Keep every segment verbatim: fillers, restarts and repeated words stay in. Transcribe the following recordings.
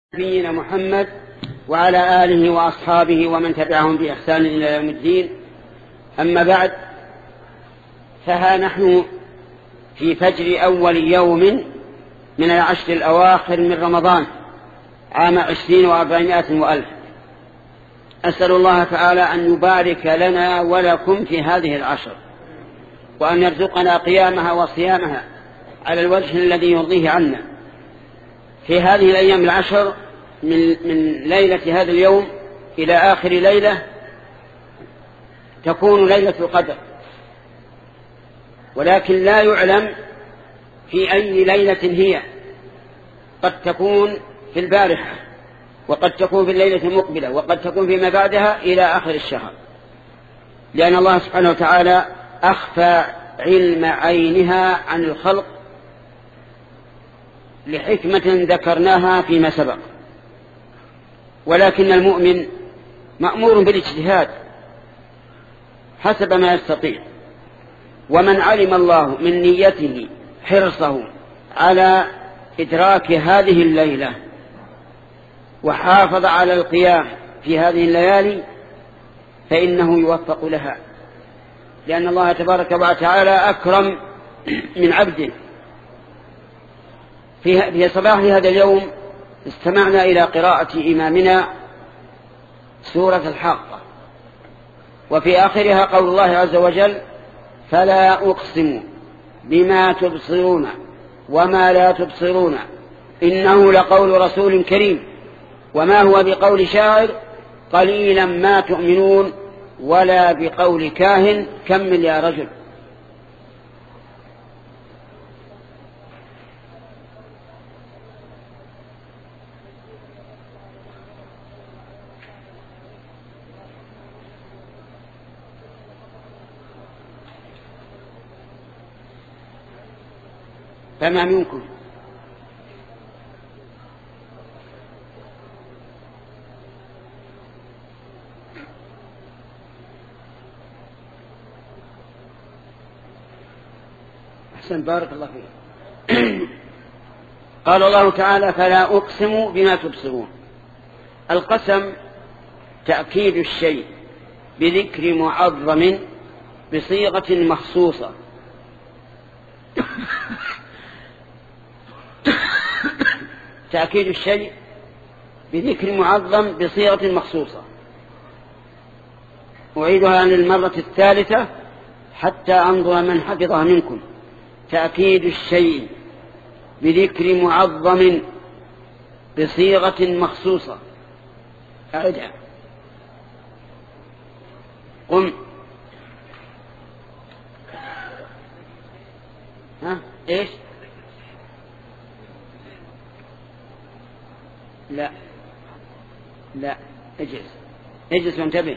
نبينا محمد وعلى آله وأصحابه ومن تبعهم بإحسان إلى يوم الدين. أما بعد، فها نحن في فجر أول يوم من العشر الأواخر من رمضان عام عشرين وأربعمائة وألف. أسأل الله تعالى أن يبارك لنا ولكم في هذه العشر، وأن يرزقنا قيامها وصيامها على الوجه الذي يرضيه عنا في هذه الأيام العشر، من, من ليلة هذا اليوم إلى آخر ليلة تكون ليلة القدر، ولكن لا يعلم في أي ليلة هي. قد تكون في البارحة، وقد تكون في الليلة المقبلة، وقد تكون فيما بعدها إلى آخر الشهر، لأن الله سبحانه وتعالى أخفى علم عينها عن الخلق لحكمة ذكرناها فيما سبق. ولكن المؤمن مأمور بالاجتهاد حسب ما يستطيع، ومن علم الله من نيته حرصه على إدراك هذه الليلة وحافظ على القيام في هذه الليالي فإنه يوفق لها، لأن الله تبارك وتعالى أكرم من عبده. في صباح هذا اليوم استمعنا إلى قراءة إمامنا سورة الحاقة، وفي آخرها قول الله عز وجل: فلا أقسم بما تبصرون وما لا تبصرون إنه لقول رسول كريم وما هو بقول شاعر قليلا ما تؤمنون ولا بقول كاهن كمل يا رجل. فما منكم أحسن، بارك الله فيك. قال الله تعالى: فلا أقسم بما تبصرون. القسم تأكيد الشيء بذكر معظم بصيغة مخصوصة. تأكيد الشيء بذكر معظم بصيغة مخصوصة. أعيدها للمرة الثالثة حتى أنظر من حفظها منكم. تأكيد الشيء بذكر معظم بصيغة مخصوصة. أعيدها. قم. ها إيش؟ لا لا اجلس اجلس وانتبه.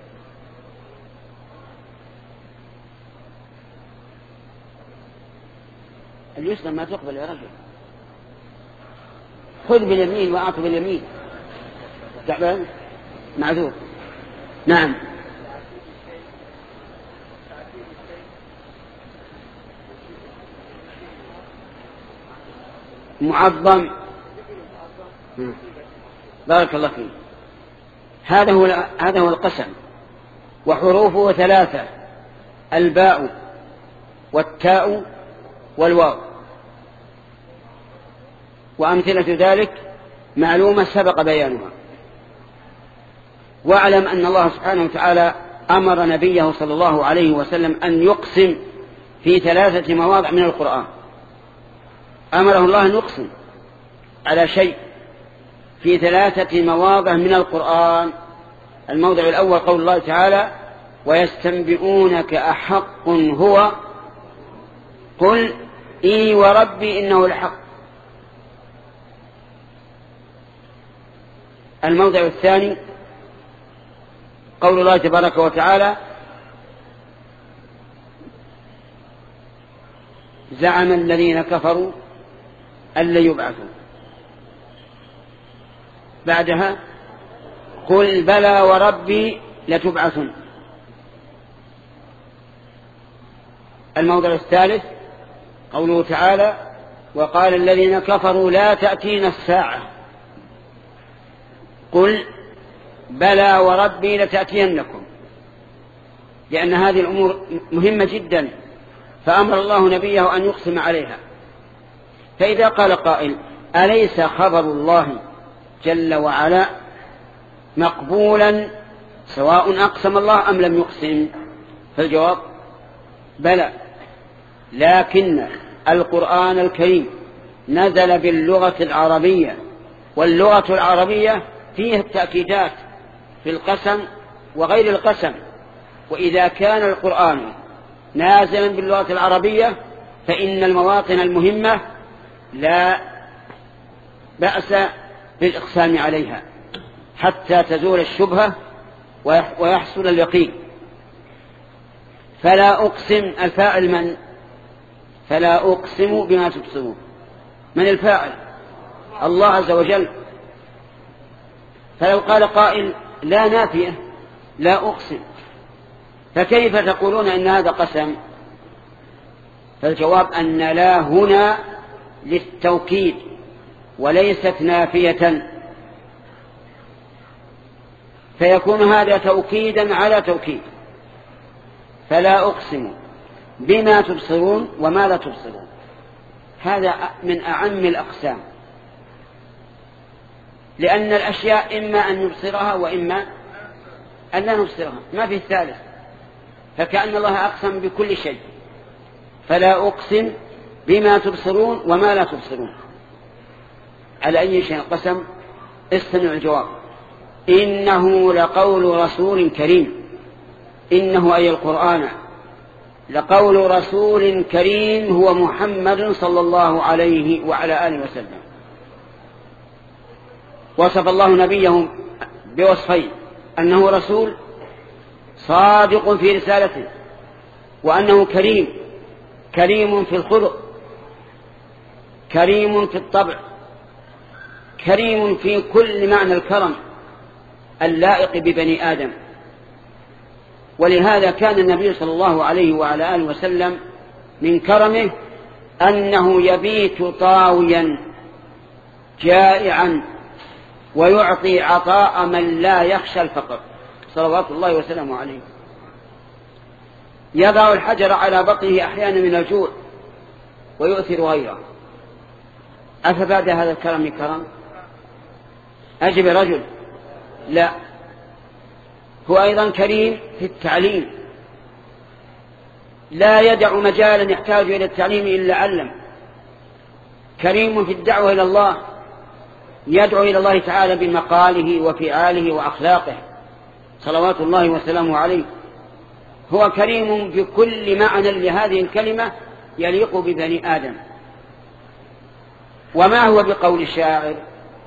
اليسرى ما تقبل يا رجل. خذ باليمين وأعطي باليمين. تعبان معذور. نعم. معظم. بارك الله فيك. هذا هو هذا هو القسم، وحروفه ثلاثة: الباء والتاء والواو. وأمثلة ذلك معلومة سبق بيانها. واعلم أن الله سبحانه وتعالى أمر نبيه صلى الله عليه وسلم أن يقسم في ثلاثة مواضع من القرآن. أمره الله أن يقسم على شيء في ثلاثة مواضع من القرآن. الموضع الأول قول الله تعالى: ويستنبئونك أحق هو قل إي وربي إنه لحق. الموضع الثاني قول الله تبارك وتعالى: زعم الذين كفروا أن لن يبعثوا. بعدها قل بلى وربي لتبعثن. الموضع الثالث قوله تعالى: وقال الذين كفروا لا تأتينا الساعة قل بلى وربي لتأتينكم، لأن هذه الأمور مهمة جدا، فأمر الله نبيه أن يقسم عليها. فإذا قال قائل أليس خبر الله جل وعلا مقبولا سواء أقسم الله أم لم يقسم؟ فالجواب بلى، لكن القرآن الكريم نزل باللغة العربية، واللغة العربية فيها التأكيدات في القسم وغير القسم، وإذا كان القرآن نازلا باللغة العربية فإن المواطن المهمة لا بأس بالإقسام عليها حتى تزول الشبهة ويحصل اليقين. فلا أقسم الفاعل من؟ فلا أقسم بما تبصرون، من الفاعل؟ الله عز وجل. فلو قال قائل لا نافية لا أقسم، فكيف تقولون إن هذا قسم؟ فالجواب أن لا هنا للتوكيد وليست نافية، فيكون هذا توكيدا على توكيد. فلا أقسم بما تبصرون وما لا تبصرون، هذا من أعم الأقسام، لأن الأشياء إما أن نبصرها وإما أن لا نبصرها، ما في الثالث، فكأن الله أقسم بكل شيء. فلا أقسم بما تبصرون وما لا تبصرون، على أي شيء قسم؟ استمع الجواب. إنه لقول رسول كريم، إنه أي القرآن لقول رسول كريم هو محمد صلى الله عليه وعلى آله وسلم. وصف الله نبيه بوصفين: أنه رسول صادق في رسالته، وأنه كريم، كريم في الخلق، كريم في الطبع، كريم في كل معنى الكرم اللائق ببني آدم. ولهذا كان النبي صلى الله عليه وعلى آله وسلم من كرمه أنه يبيت طاويا جائعا ويعطي عطاء من لا يخشى الفقر صلوات الله وسلامه عليه. يضع الحجر على بطنه أحيانا من الجوع ويؤثر غيره. أفبعد هذا الكرم كرم؟ أجب رجل لا. هو أيضا كريم في التعليم، لا يدع مجالا يحتاج إلى التعليم إلا علم. كريم في الدعوة إلى الله، يدعو إلى الله تعالى بمقاله وفعاله وأخلاقه صلوات الله وسلامه عليه. هو كريم بكل معنى لهذه الكلمة يليق ببني آدم. وما هو بقول الشاعر؟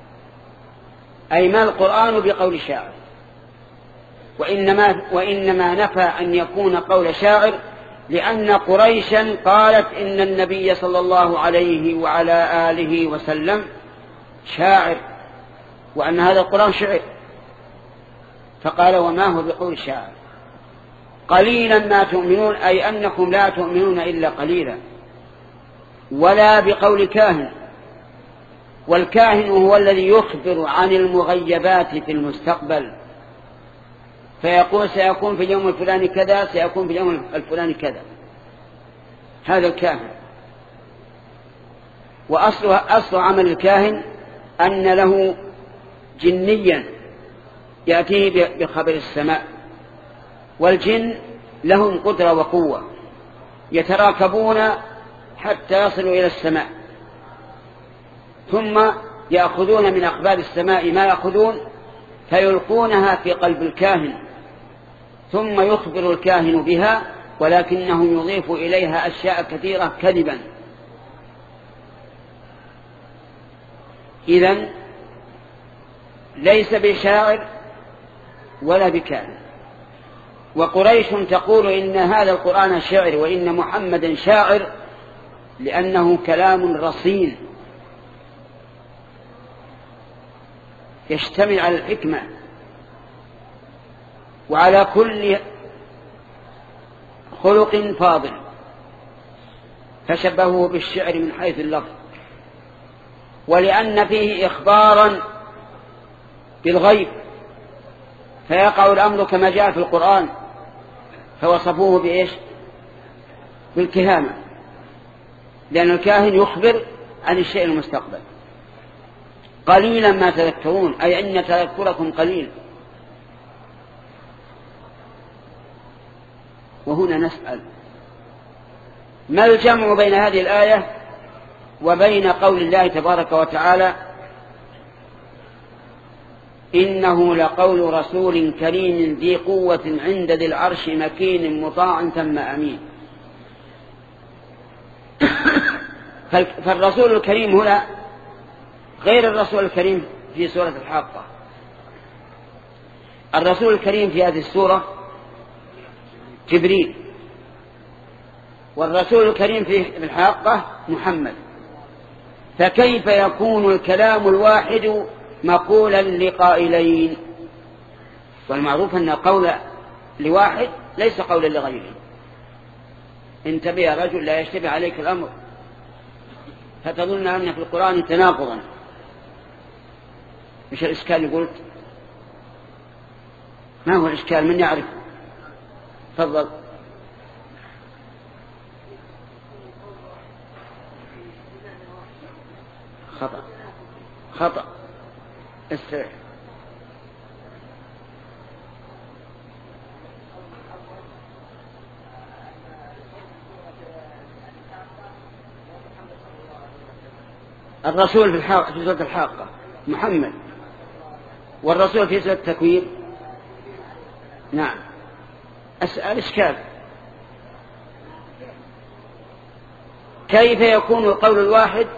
أي ما القرآن بقول شاعر، وإنما, وإنما نفى أن يكون قول شاعر، لأن قريشا قالت إن النبي صلى الله عليه وعلى آله وسلم شاعر، وأن هذا القرآن شعر، فقال وما هو بقول شاعر. قليلا ما تؤمنون، أي أنكم لا تؤمنون إلا قليلا. ولا بقول كاهن، والكاهن هو الذي يخبر عن المغيبات في المستقبل، فيقول سيكون في اليوم الفلاني كذا، سيكون في اليوم الفلاني كذا، هذا الكاهن. وأصل أصل عمل الكاهن أن له جنيا يأتيه بخبر السماء، والجن لهم قدرة وقوة يتراكبون حتى يصلوا إلى السماء، ثم يأخذون من أخبار السماء ما يأخذون فيلقونها في قلب الكاهن، ثم يخبر الكاهن بها، ولكنه يضيف إليها أشياء كثيرة كذبا. إذن ليس بشاعر ولا بكاهن. وقريش تقول إن هذا القرآن شعر وإن محمدا شاعر لأنه كلام رصين يشتمل على الحكمة وعلى كل خلق فاضل، فشبهه بالشعر من حيث اللفظ، ولأن فيه إخبارا بالغيب، فيقع الأمر كما جاء في القرآن، فوصفوه بإيش؟ بالكهانة، لأن الكاهن يخبر عن الشيء المستقبل. قليلا ما تذكرون، أي أن تذكركم قليل. وهنا نسأل: ما الجمع بين هذه الآية وبين قول الله تبارك وتعالى: إنه لقول رسول كريم ذي قوة عند ذي العرش مكين مطاع ثم أمين؟ فالرسول الكريم هنا غير الرسول الكريم في سورة الحاقة. الرسول الكريم في هذه السورة جبريل، والرسول الكريم في الحاقة محمد. فكيف يكون الكلام الواحد مقولا لقائلين؟ والمعروف أن قول لواحد ليس قولا لغيره. انتبه يا رجل، لا يشتبه عليك الأمر فتظن أن في القرآن تناقضا. مش الإشكال اللي قلت؟ ما هو الإشكال؟ من يعرف؟ تفضل. خطأ خطأ استرح. الرسول في, الحاق في سورة الحاقة محمد، والرسول في سورة التكوير نعم. أسأل إشكال: كيف يكون القول الواحد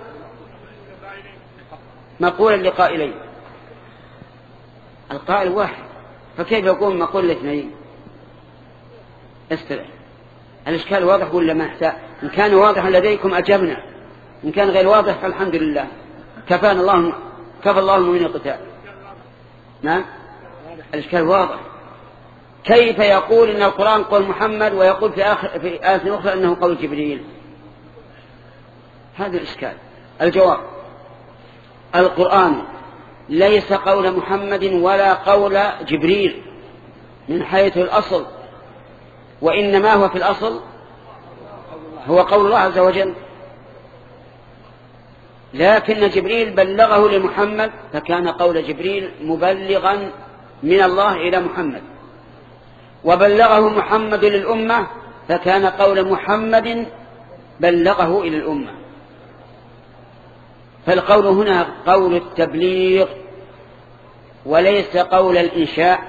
مقولا لقائلين؟ القائل واحد، فكيف يكون مقول لاثنين؟ استرح. الإشكال واضح ولا ما يحتاج؟ إن كان واضحا لديكم أجبنا، إن كان غير واضح فالحمد لله، كفانا الله، كفى الله المؤمنين القتال. نعم الإشكال واضح. كيف يقول إن القرآن قول محمد ويقول في آخر في آية أخرى أنه قول جبريل؟ هذا الإشكال. الجواب: القرآن ليس قول محمد ولا قول جبريل من حيث الأصل، وإنما هو في الأصل هو قول الله عز وجل، لكن جبريل بلغه لمحمد فكان قول جبريل مبلغا من الله إلى محمد، وبلغه محمد للأمة فكان قول محمد بلغه إلى الأمة. فالقول هنا قول التبليغ وليس قول الإنشاء.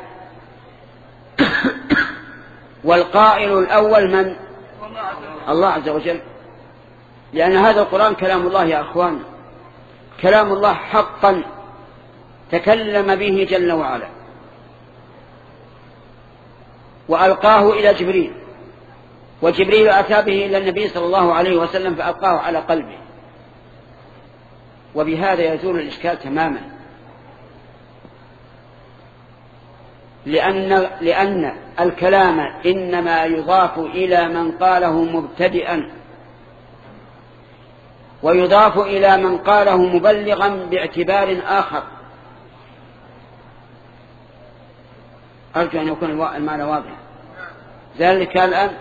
والقائل الأول من؟ الله عز وجل، لأن هذا القرآن كلام الله يا أخوان، كلام الله حقا تكلم به جل وعلا، وألقاه إلى جبريل، وجبريل أتى به إلى النبي صلى الله عليه وسلم فألقاه على قلبه، وبهذا يزول الإشكال تماما. لأن, لأن الكلام إنما يضاف إلى من قاله مبتدئا، ويضاف إلى من قاله مبلغا باعتبار آخر. أرجو أن يكون المعنى واضح. ذلك الآن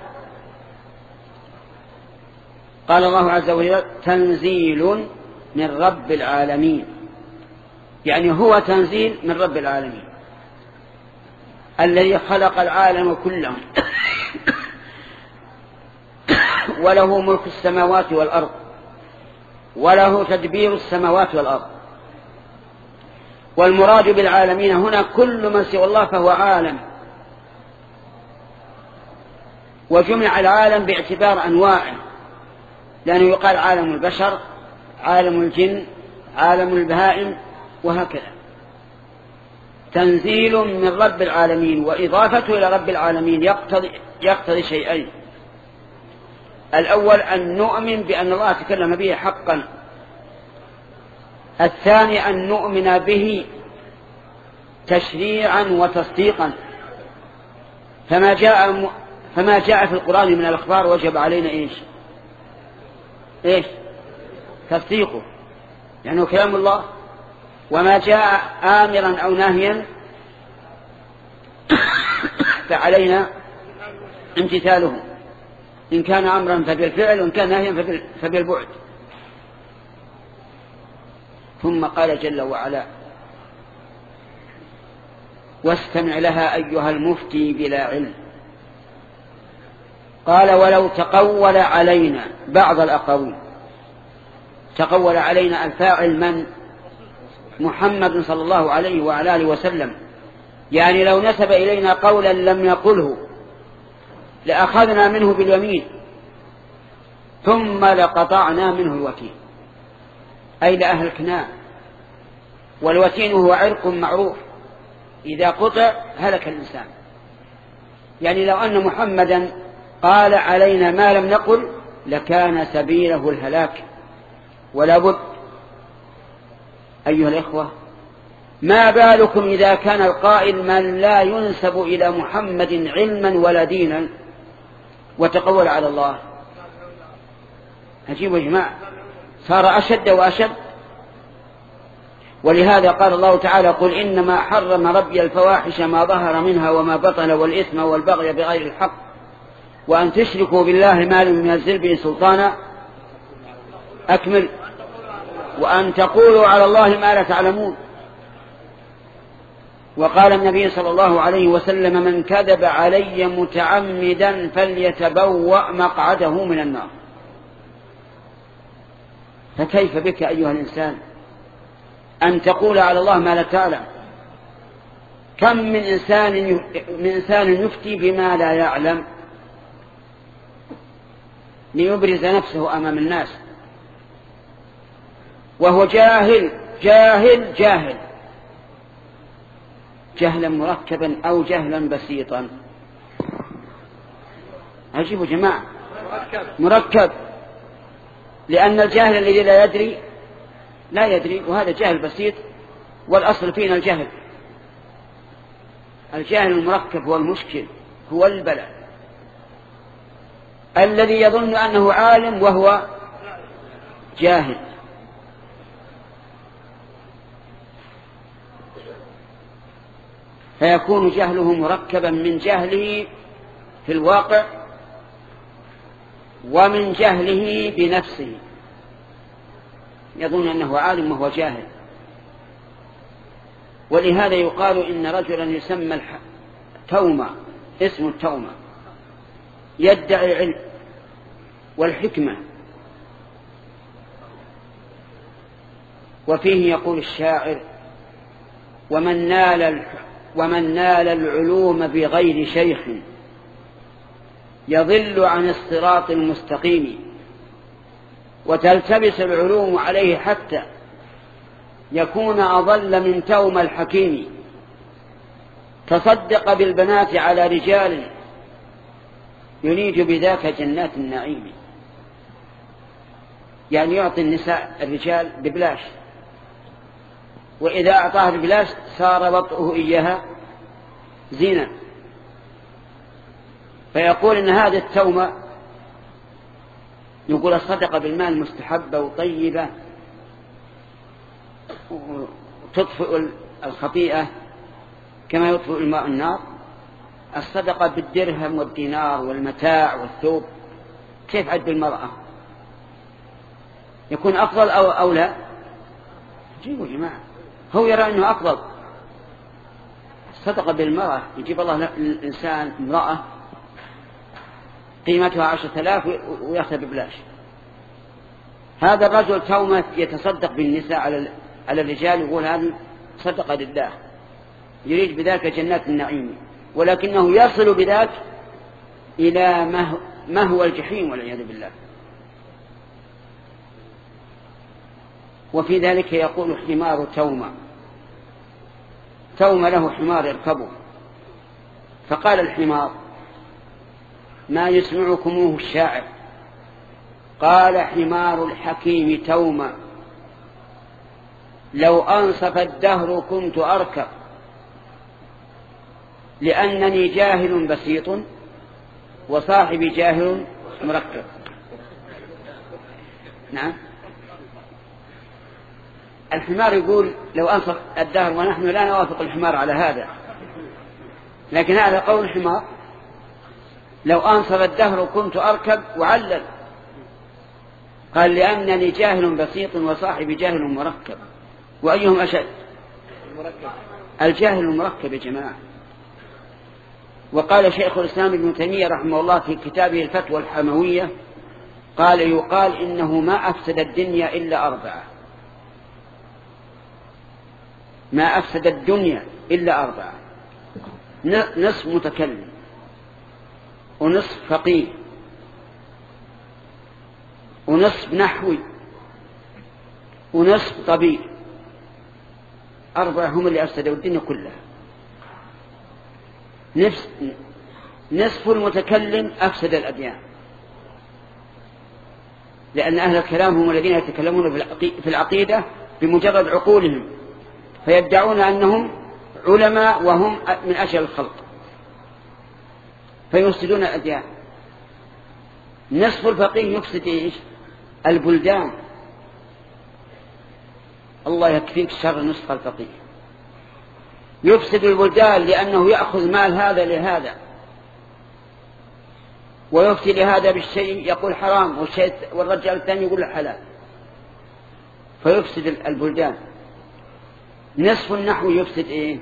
قال الله عز وجل: تنزيل من رب العالمين، يعني هو تنزيل من رب العالمين الذي خلق العالم كله وله ملك السماوات والأرض، وله تدبير السماوات والأرض. والمراد بالعالمين هنا كل من سوى الله فهو عالم، وجمع العالم باعتبار أنواعه، لأنه يقال عالم البشر، عالم الجن، عالم البهائم، وهكذا. تنزيل من رب العالمين، وإضافته إلى رب العالمين يقتضي, يقتضي شيئين: الأول أن نؤمن بأن الله تكلم به حقا، الثاني أن نؤمن به تشريعا وتصديقا. فما جاء, فما جاء في القرآن من الأخبار وجب علينا إيش؟ إيش؟ تصديقه، لأنه يعني كلام الله. وما جاء آمرا أو ناهيا فعلينا امتثاله، إن كان أمرا فبالفعل وإن كان ناهيا فبالبعد. ثم قال جل وعلا: واستمع لها أيها المفتي بلا علم. قال: ولو تقول علينا بعض الأقاويل. تقول علينا الفاعل من؟ محمد صلى الله عليه وعلى آله وسلم. يعني لو نسب إلينا قولا لم يقله لأخذنا منه باليمين ثم لقطعنا منه الوتين، أي لأهلكناه. والوتين هو عرق معروف، إذا قطع هلك الإنسان. يعني لو أن محمدا قال علينا ما لم نقل لكان سبيله الهلاك ولا بد. أيها الإخوة، ما بالكم إذا كان القائل من لا ينسب إلى محمد علما ولا دينا وتقول على الله؟ عجيب يا جماعة، صار أشد وأشد. ولهذا قال الله تعالى: قل إنما حرم ربي الفواحش ما ظهر منها وما بطن والإثم والبغي بغير الحق وأن تشركوا بالله ما لم ينزل به سلطانا. أكمل: وأن تقولوا على الله ما لا تعلمون. وقال النبي صلى الله عليه وسلم: من كذب علي متعمدا فليتبوأ مقعده من النار. فكيف بك أيها الإنسان أن تقول على الله ما لا تعلم؟ كم من إنسان من إنسان يفتي بما لا يعلم ليبرز نفسه أمام الناس وهو جاهل جاهل جاهل جهلا مركبا أو جهلا بسيطا. عجيب يا جماعة، مركب، لأن الجاهل الذي لا يدري لا يدري، وهذا جاهل بسيط، والأصل فينا الجهل. الجاهل المركب هو المشكل، هو البلاء، الذي يظن أنه عالم وهو جاهل. فيكون جهله مركبا من جهله في الواقع ومن جهله بنفسه، يظن أنه عالم وهو جاهل. ولهذا يقال إن رجلا يسمى التومة، اسم التومة، يدعي العلم والحكمة، وفيه يقول الشاعر: ومن نال ومن نال العلوم بغير شيخ يضل عن الصراط المستقيم، وتلتبس العلوم عليه حتى يكون أضل من توم الحكيم. تصدق بالبنات على رجال ينيج بذاك جنات النعيم. يعني يعطي النساء الرجال ببلاش، وإذا أعطاها ببلاش صار وطئه إياها زينة. فيقول إن هذه التومة، يقول الصدقة بالمال مستحبة وطيبة تطفئ الخطيئة كما يطفئ الماء النار. الصدقة بالدرهم والدينار والمتاع والثوب كيف عد بالمرأة؟ يكون أفضل أو أو لا؟ جيبوا يا جماعة، هو يرى أنه أفضل. الصدقة بالمرأة يجيب الله الإنسان امرأة قيمتها عشرة آلاف ويأخذ ببلاش. هذا الرجل تومة يتصدق بالنساء على على الرجال، يقول هذه صدقة لله، يريد بذلك جنات النعيم، ولكنه يصل بذلك إلى ما هو الجحيم والعياذ بالله. وفي ذلك يقول حمار تومة، تومة له حمار يركبه، فقال الحمار: ما يسمعكموه الشاعر؟ قال حمار الحكيم تومة: لو أنصف الدهر كنت أركب، لأنني جاهل بسيط وصاحبي جاهل مركب. نعم، الحمار يقول لو أنصف الدهر، ونحن لا نوافق الحمار على هذا، لكن هذا قول الحمار. لو أنصف الدهر كنت أركب وعلل. قال لأنني جاهل بسيط وصاحبي جاهل مركب. وأيهم أشد؟ الجاهل المركب يا جماعة. وقال شيخ الإسلام ابن تيمية رحمه الله في كتابه الفتوى الحموية، قال يقال إنه ما أفسد الدنيا إلا أربعة، ما أفسد الدنيا إلا أربعة: نصف متكلم، ونصف فقيه، ونصف نحوي، ونصف طبيب. أربعة هم اللي أفسدوا الدنيا كلها. نفس نصف المتكلم أفسد الأديان، لأن أهل الكلام هم الذين يتكلمون في العقيدة بمجرد عقولهم، فيدعون أنهم علماء وهم من أجل الخلق، فيفسدون الأديان. نصف الفقيه يفسد إيش؟ البلدان. الله يكفيك شر نصف الفقيه. يفسد البلدان لأنه يأخذ مال هذا لهذا، ويفتي لهذا بالشيء يقول حرام، والشيء والرجال الثاني يقول حلال، فيفسد البلدان. نصف النحو يفسد إيه؟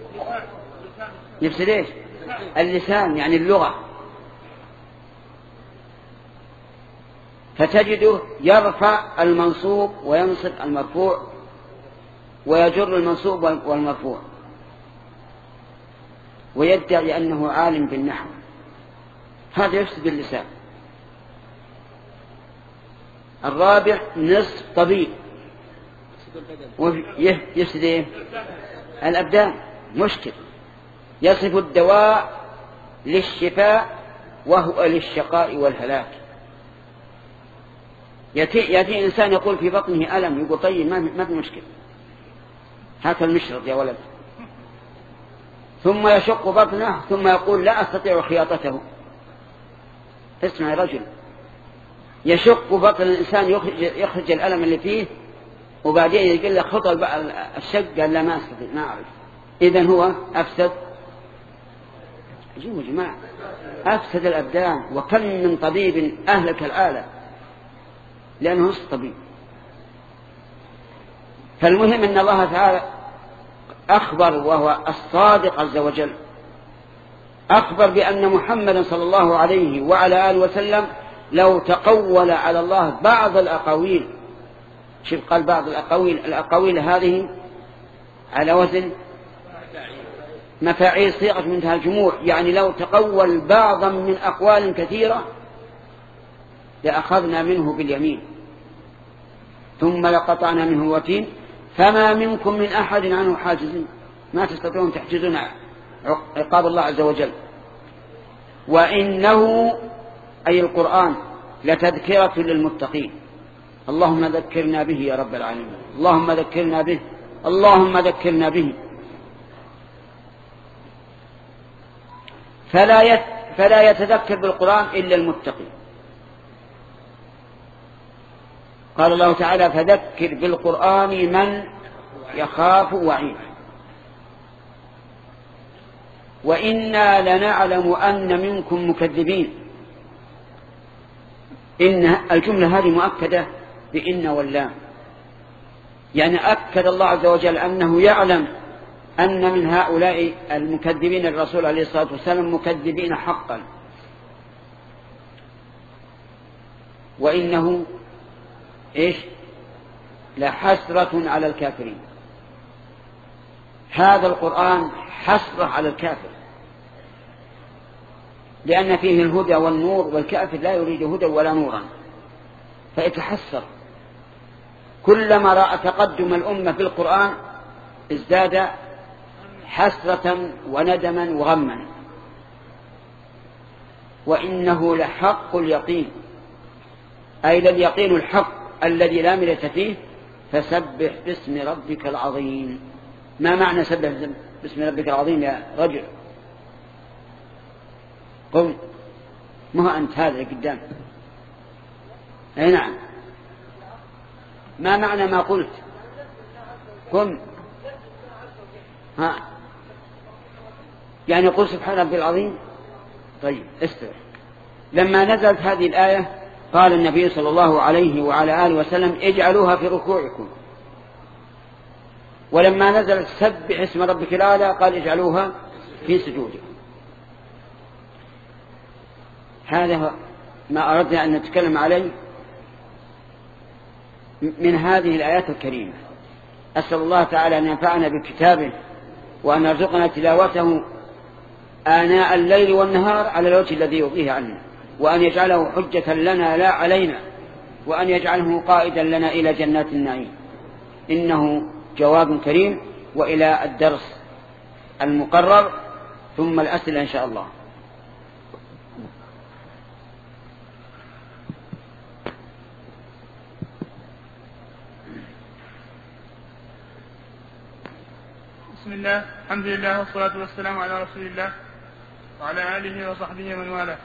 يفسد إيش؟ اللسان، يعني اللغة. فتجده يرفع المنصوب وينصب المرفوع، ويجر المنصوب والمرفوع، ويدعي أنه عالم بالنحو. هذا يفسد اللسان. الرابع نصف طبيب، يفسد إيه؟ الأبدان. مشكل. يصف الدواء للشفاء وهو للشقاء والهلاك. يأتي, يأتي إنسان يقول في بطنه ألم، يقول طيب ما في مشكلة، هات المشرط يا ولد. ثم يشق بطنه ثم يقول لا أستطيع خياطته. اسمع يا رجل، يشق بطن الإنسان يخرج, يخرج الألم اللي فيه، وبعدين يقول لك خط الشق، قال لا ما أستطيع ما أعرف. إذن هو أفسد. جيبوا جماعة، أفسد الأبدان. وكم من طبيب أهلك الآلة لأنه نصف طبيب. فالمهم أن الله تعالى أخبر، وهو الصادق عز وجل، أخبر بأن محمدا صلى الله عليه وعلى آله وسلم لو تقول على الله بعض الأقاويل. شوف قال بعض الأقاويل، الأقاويل هذه على وزن مفاعيل، صيغة منتهى الجموع، يعني لو تقول بعضا من أقوال كثيرة لأخذنا منه باليمين ثم لقطعنا منه الوتين فما منكم من أحد عنه حاجزين. ما تستطيعون تحجزون عقاب الله عز وجل. وإنه أي القرآن لتذكرة للمتقين. اللهم ذكرنا به يا رب العالمين، اللهم ذكرنا به، اللهم ذكرنا به. فلا يت فلا يتذكر بالقرآن إلا المتقي. قال الله تعالى فذكر بالقرآن من يخاف وعيد. وإنا لنعلم أن منكم مكذبين. إن الجملة هذه مؤكدة بإن واللام، يعني أكد الله عز وجل أنه يعلم أن من هؤلاء المكذبين الرسول عليه الصلاة والسلام مكذبين حقا. وإنه إيش لحسرة على الكافرين. هذا القرآن حسرة على الكافر، لأن فيه الهدى والنور، والكافر لا يريد هدى ولا نورا، فيتحسر. كلما رأى تقدم الأمة في القرآن ازداد حسرة وندما وغما. وإنه لحق اليقين، أي اليقين الحق الذي لا مرية فيه. فسبح باسم ربك العظيم. ما معنى سبح باسم ربك العظيم يا رجل؟ قم، ما هو أنت هذا قدام. أي نعم، ما معنى ما قلت؟ قم. ها يعني قل سبحان ربي العظيم. طيب استرح. لما نزلت هذه الآية قال النبي صلى الله عليه وعلى آله وسلم اجعلوها في ركوعكم، ولما نزلت سبح اسم ربك الأعلى قال اجعلوها في سجودكم. هذا ما أردنا أن نتكلم عليه من هذه الآيات الكريمة. أسأل الله تعالى أن ينفعنا بكتابه وأن يرزقنا تلاوته آناء الليل والنهار على الوجه الذي يرضيه عنا، وأن يجعله حجة لنا لا علينا، وأن يجعله قائدا لنا إلى جنات النعيم، إنه جواب كريم. وإلى الدرس المقرر ثم الأسئلة إن شاء الله. بسم الله، الحمد لله والصلاة والسلام على رسول الله وعلى آله وصحبه ومن والاه.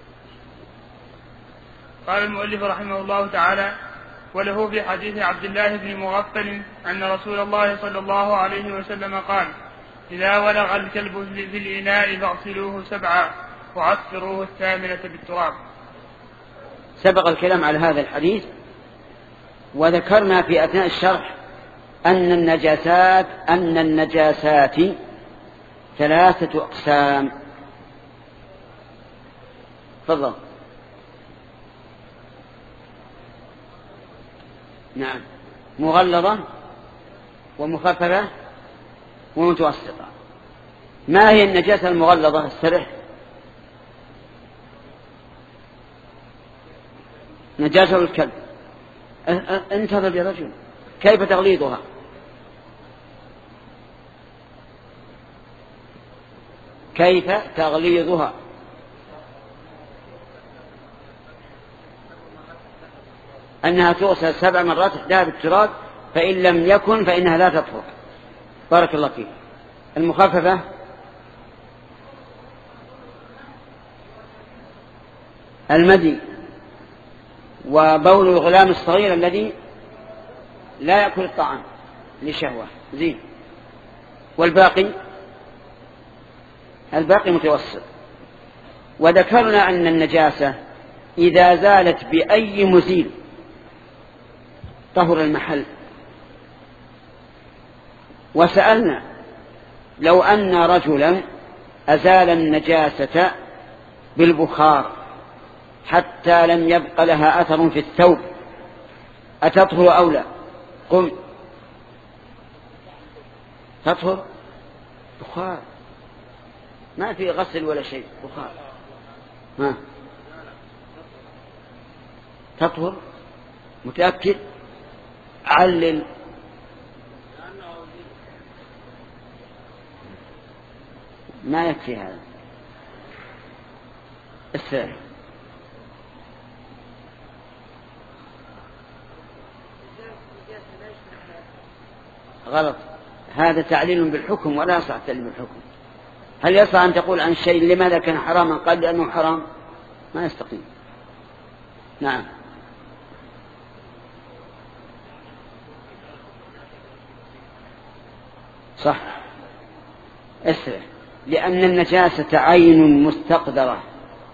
قال المؤلف رحمه الله تعالى: وله في حديث عبد الله بن مغفل أن رسول الله صلى الله عليه وسلم قال: إذا ولغ الكلب في الإناء فاغسلوه سبعا وعصروه الثامنة بالتراب. سبق الكلام على هذا الحديث، وذكرنا في أثناء الشرح أن النجاسات أن النجاسات ثلاثة أقسام. تفضل. نعم، مغلظة ومخففة ومتوسطة. ما هي النجاسة المغلظة؟ السرح. نجاسة الكلب. انتظر يا رجل، كيف تغليظها؟ كيف تغليظها؟ أنها تغسل سبع مرات إحداها بالتراب، فإن لم يكن فإنها لا تطهر. بارك الله فيك. المخففة المدي وبول الغلام الصغير الذي لا يأكل الطعام لشهوة. زين. والباقي الباقي متوسط. وذكرنا أن النجاسة إذا زالت بأي مزيل طهر المحل. وسألنا لو أن رجلا أزال النجاسة بالبخار حتى لم يبق لها أثر في الثوب أتطهر أو لا؟ قم. تطهر. بخار، ما في غسل ولا شيء، بخار. ها تطهر؟ متأكد؟ علل. ما يكفي هذا. الثاني غلط، هذا تعليل بالحكم ولا يصح تعليل بالحكم. هل يصح أن تقول عن شيء لماذا كان حراما قال لأنه حرام؟ ما يستقيم. نعم. صح. اسرع، لأن النجاسة عين مستقدرة.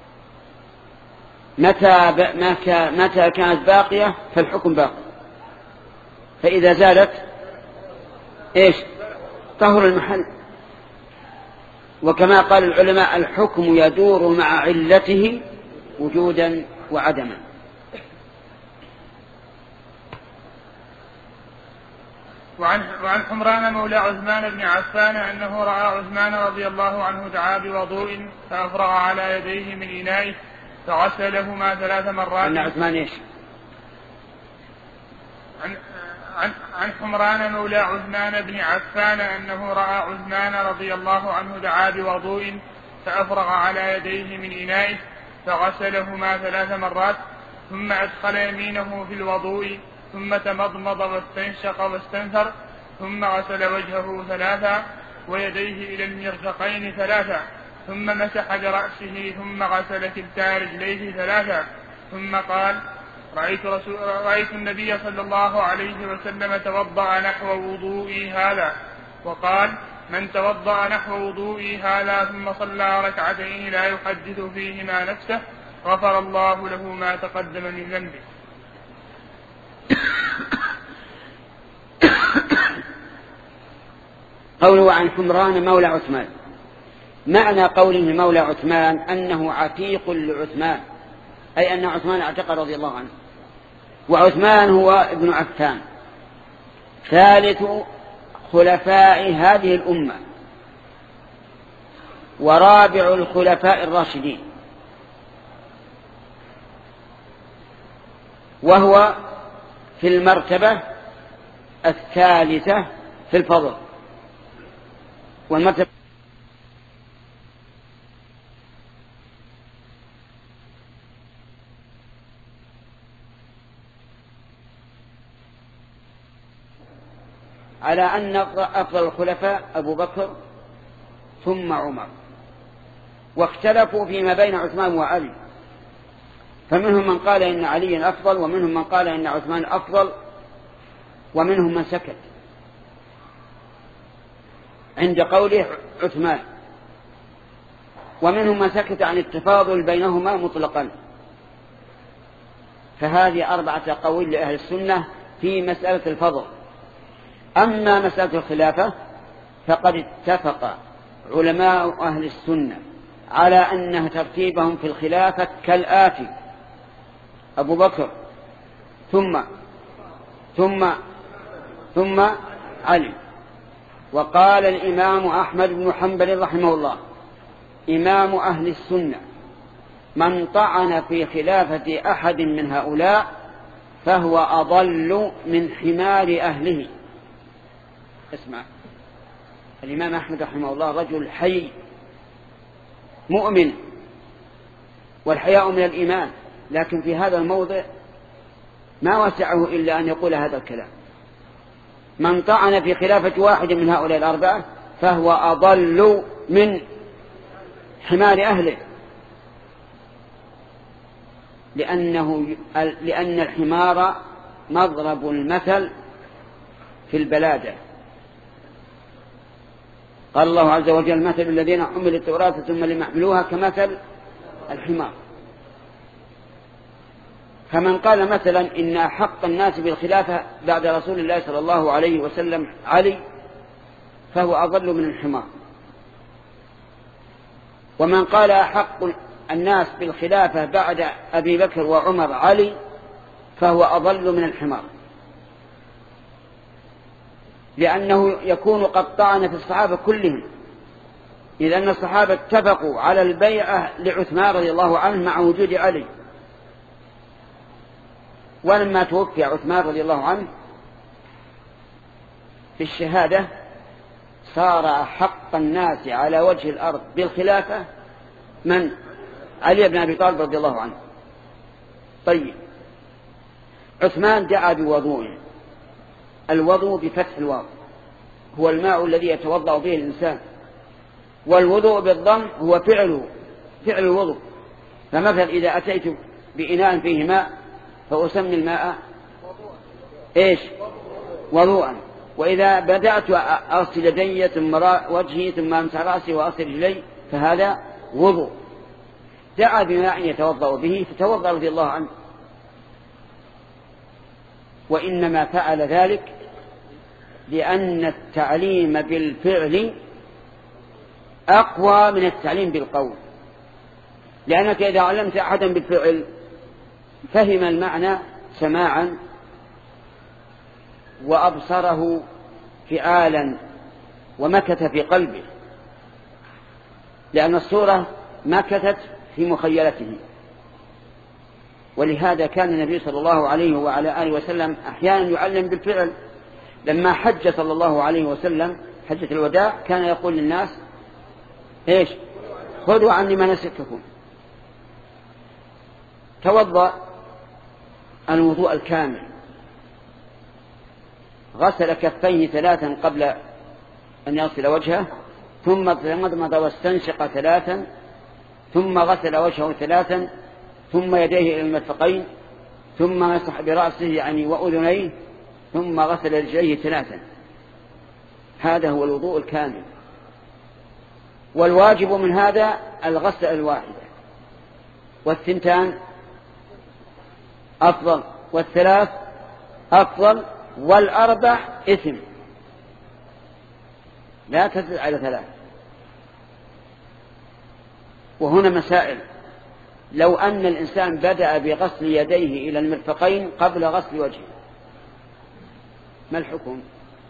متى ب... متى كانت باقية فالحكم باقي، فإذا زالت إيش؟ طهر المحل. وكما قال العلماء الحكم يدور مع علته وجودا وعدما. وعن, وعن حمران مولى عثمان بن عفان أنه رأى عثمان رضي الله عنه دعا بوضوء فأفرغ على يديه من إنائه فغسلهما ثلاث مرات. أن عثمان إيش؟ عن, عن, عن حمران مولى عثمان بن عفان أنه رأى عثمان رضي الله عنه دعا بوضوء فأفرغ على يديه من إنائه فغسلهما ثلاث مرات ثم أدخل يمينه في الوضوء ثم تمضمض واستنشق واستنثر ثم غسل وجهه ثلاثا ويديه إلى المرفقين ثلاثا ثم مسح برأسه ثم غسل كلتا رجليه ثلاثا ثم قال: رأيت, رسول رأيت النبي صلى الله عليه وسلم توضأ نحو وضوئي هذا، وقال: من توضأ نحو وضوئي هذا ثم صلى ركعتين لا يحدث فيهما نفسه غفر الله له ما تقدم من ذنبه. قوله عن حمران مولى عثمان، معنى قوله مولى عثمان أنه عتيق لعثمان، أي أن عثمان اعتق رضي الله عنه، وعثمان هو ابن عفان ثالث خلفاء هذه الأمة ورابع الخلفاء الراشدين، وهو في المرتبة الثالثة في الفضل، والمرتبة على أن أفضل الخلفاء أبو بكر ثم عمر، واختلفوا فيما بين عثمان وعلي، فمنهم من قال إن علي أفضل، ومنهم من قال إن عثمان أفضل، ومنهم من سكت عند قوله عثمان، ومنهم من سكت عن التفاضل بينهما مطلقا. فهذه أربعة قول لأهل السنة في مسألة الفضل. أما مسألة الخلافة فقد اتفق علماء أهل السنة على أن ترتيبهم في الخلافة كالآتي: أبو بكر ثم ثم ثم علي. وقال الإمام أحمد بن حنبل رحمه الله إمام أهل السنة: من طعن في خلافة أحد من هؤلاء فهو أضل من حمار أهله. اسمع، الإمام أحمد رحمه الله رجل حي مؤمن، والحياء من الإيمان، لكن في هذا الموضع ما وسعه إلا أن يقول هذا الكلام: من طعن في خلافة واحد من هؤلاء الأربعة فهو أضل من حمار أهله، لأنه لأن الحمار مضرب المثل في البلادة. قال الله عز وجل: مثل الذين حملوا التوراة ثم لم يحملوها كمثل الحمار. فمن قال مثلا إن أحق الناس بالخلافة بعد رسول الله صلى الله عليه وسلم علي فهو أضل من الحمار، ومن قال أحق الناس بالخلافة بعد أبي بكر وعمر علي فهو أضل من الحمار، لأنه يكون قد طعن في الصحابة كلهم، إذ أن الصحابة اتفقوا على البيعة لعثمان رضي الله عنه مع وجود علي، ولما توفي عثمان رضي الله عنه بالشهادة صار حق الناس على وجه الأرض بالخلافة من؟ علي بن أبي طالب رضي الله عنه. طيب، عثمان دعا بوضوء، الوضوء بفتح الواو هو الماء الذي يتوضأ به الإنسان، والوضوء بالضم هو فعله فعل الوضوء. فمثلا إذا أتيت بإناء فيه ماء فأسمي الماء إيش؟ وضوءا. وإذا بدأت أغسل يدي ثم وجهي ثم أمسح رأسي وأغسل رجلي فهذا وضوء. دعا بماء يتوضأ به فتوضأ رضي الله عنه، وإنما فعل ذلك لأن التعليم بالفعل أقوى من التعليم بالقول، لأنك إذا علمت أحدا بالفعل فهم المعنى سماعا وأبصره فعالا ومكث في قلبه، لأن الصورة مكثت في مخيلته. ولهذا كان النبي صلى الله عليه وعلى آله وسلم أحيانا يعلم بالفعل. لما حج صلى الله عليه وسلم حجة الوداع كان يقول للناس إيش؟ خذوا عني مناسككم. توضأ الوضوء الكامل، غسل كفيه ثلاثا قبل أن يغسل وجهه، ثم مضمض واستنشق ثلاثا، ثم غسل وجهه ثلاثا، ثم يديه إلى المرفقين، ثم مسح برأسه يعني وأذنيه ثم غسل رجليه ثلاثا. هذا هو الوضوء الكامل. والواجب من هذا الغسل الواحدة، والثنتان أفضل، والثلاث أفضل، والأربع إثم، لا تزد على ثلاث. وهنا مسائل: لو أن الإنسان بدأ بغسل يديه إلى المرفقين قبل غسل وجهه ما الحكم؟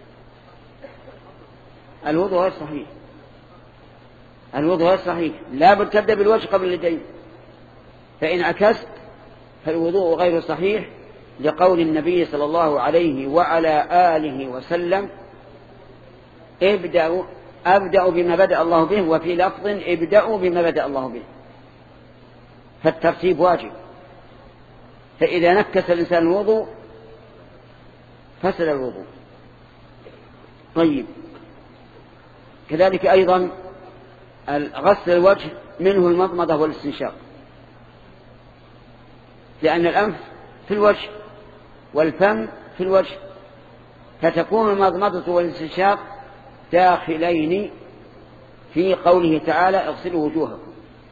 الوضوء غير صحيح، الوضوء غير صحيح، لا بد تبدأ بالوجه قبل اليدين، فإن عكست فالوضوء غير صحيح، لقول النبي صلى الله عليه وعلى آله وسلم: ابدأوا أبدأ بما بدأ الله به، وفي لفظ: ابدأوا بما بدأ الله به. فالترتيب واجب، فإذا نكس الإنسان الوضوء فسد الوضوء. طيب، كذلك أيضا غسل الوجه منه المضمضة والاستنشاق، لأن الأنف في الوجه والفم في الوجه، فتكون المضمضة والاستنشاق داخلين في قوله تعالى: اغسلوا وجوهكم.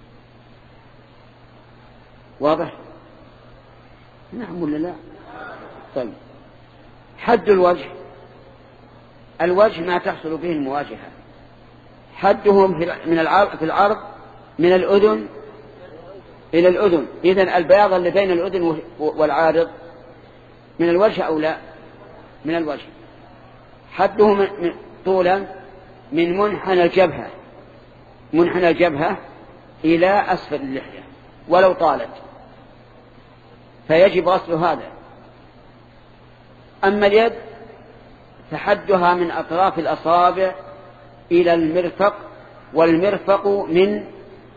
واضح؟ نعم ولا لا؟ طيب، حد الوجه: الوجه ما تحصل به المواجهة، حدهم من العرض في العرض من الأذن إلى الأذن. إذن البياض اللي بين الأذن والعارض من الوجه أو لا؟ من الوجه. حده طولا من منحنى الجبهة منحنى الجبهة إلى أسفل اللحية ولو طالت، فيجب غسل هذا. أما اليد فحدها من أطراف الأصابع إلى المرفق، والمرفق من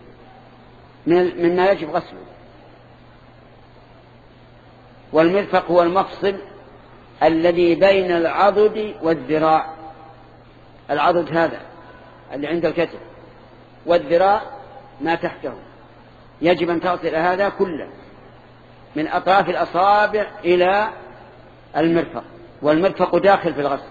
مما يجب غسله. والمرفق هو المفصل الذي بين العضد والذراع. العضد هذا اللي عند الكتف، والذراع ما تحته، يجب أن تغسل هذا كله من أطراف الأصابع إلى المرفق، والمرفق داخل في الغسل.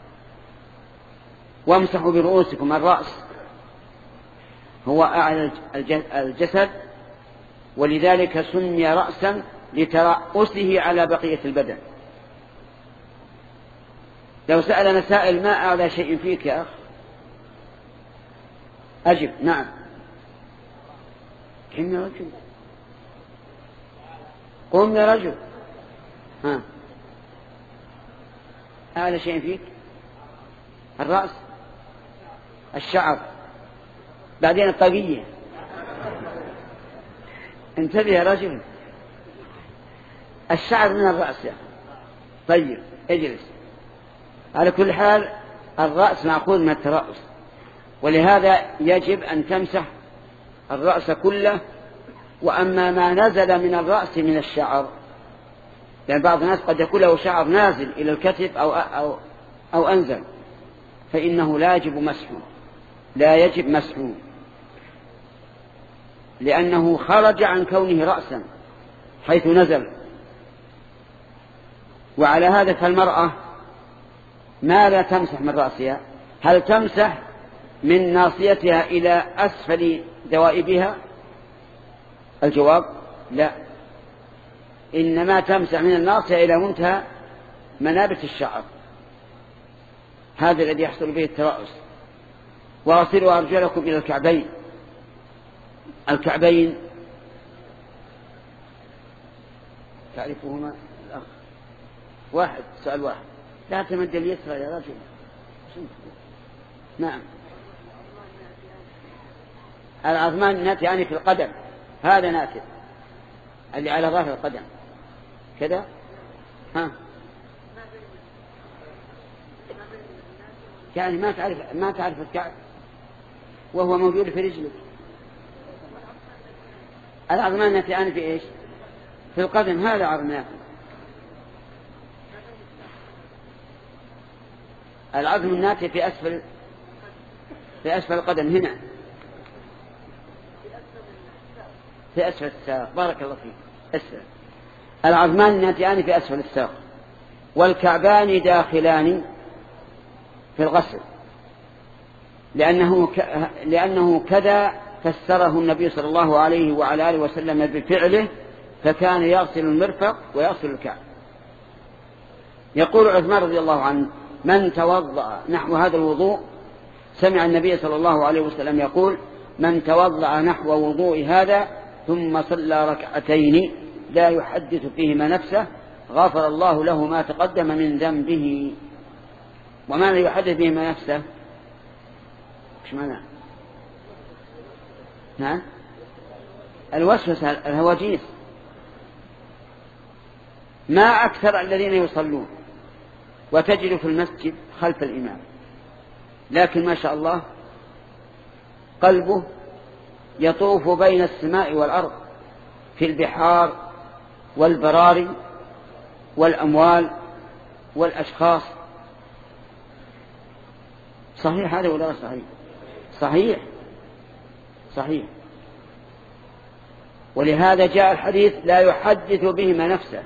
وامسحوا برؤوسكم. الرأس هو أعلى الجسد، ولذلك سمي رأسا لترأسه على بقية البدن. لو سألنا سائل: ما أعلى شيء فيك يا أخ؟ أجب: نعم. قم يا رجل، قم يا رجل. ها، أعلى شيء فيك الرأس، الشعر، بعدين الطاقية. انتبه يا رجل، الشعر من الرأس يا أخي. طيب اجلس. على كل حال الرأس مأخوذ من الترأس، ولهذا يجب أن تمسح الرأس كله. وأما ما نزل من الرأس من الشعر، لأن بعض الناس قد يكون له شعر نازل إلى الكتف أو, أو, أو أنزل، فإنه لا يجب مسحه، لا يجب مسحه، لأنه خرج عن كونه رأسا حيث نزل. وعلى هذا فالمرأة ما لا تمسح من رأسها. هل تمسح من ناصيتها إلى أسفل دوائبها؟ الجواب: لا، إنما تمسح من الناصية إلى منتهى منابت الشعر. هذا الذي يحصل به الترأس. واغسلوا أرجلكم إلى الكعبين. الكعبين تعرفهما الأخ؟ واحد، سؤال واحد. لا تمد اليسرى يا رجل. نعم، العظمان ناتي يعني في القدم، هذا ناتي اللي على ظهر القدم كذا. ها، يعني ما تعرف ما تعرف الكعب وهو موجود في رجلك. العظمان ناتي يعني في ايش؟ في القدم، هذا عظمان. العظم الناتي في أسفل في أسفل القدم، هنا في أسفل الساق. بارك الله فيك. أسفل. العظمان الناتئان في أسفل الساق، والكعبان داخلان في الغسل، لأنه, لأنه كذا فسره النبي صلى الله عليه وعلى آله وسلم بفعله، فكان يغسل المرفق ويغسل الكعب. يقول عثمان رضي الله عنه: من توضأ نحو هذا الوضوء، سمع النبي صلى الله عليه وسلم يقول: من توضأ نحو وضوء هذا ثم صلى ركعتين لا يحدث فيهما نفسه غفر الله له ما تقدم من ذنبه. وما لا يحدث فيهما نفسه ايش معنى؟ نعم، الوسوسة، الهواجيس. ما أكثر الذين يصلون وتجد في المسجد خلف الإمام، لكن ما شاء الله قلبه يطوف بين السماء والأرض في البحار والبراري والأموال والأشخاص. صحيح هذا ولا صحيح؟ صحيح صحيح. ولهذا جاء الحديث: لا يحدث بهما نفسه.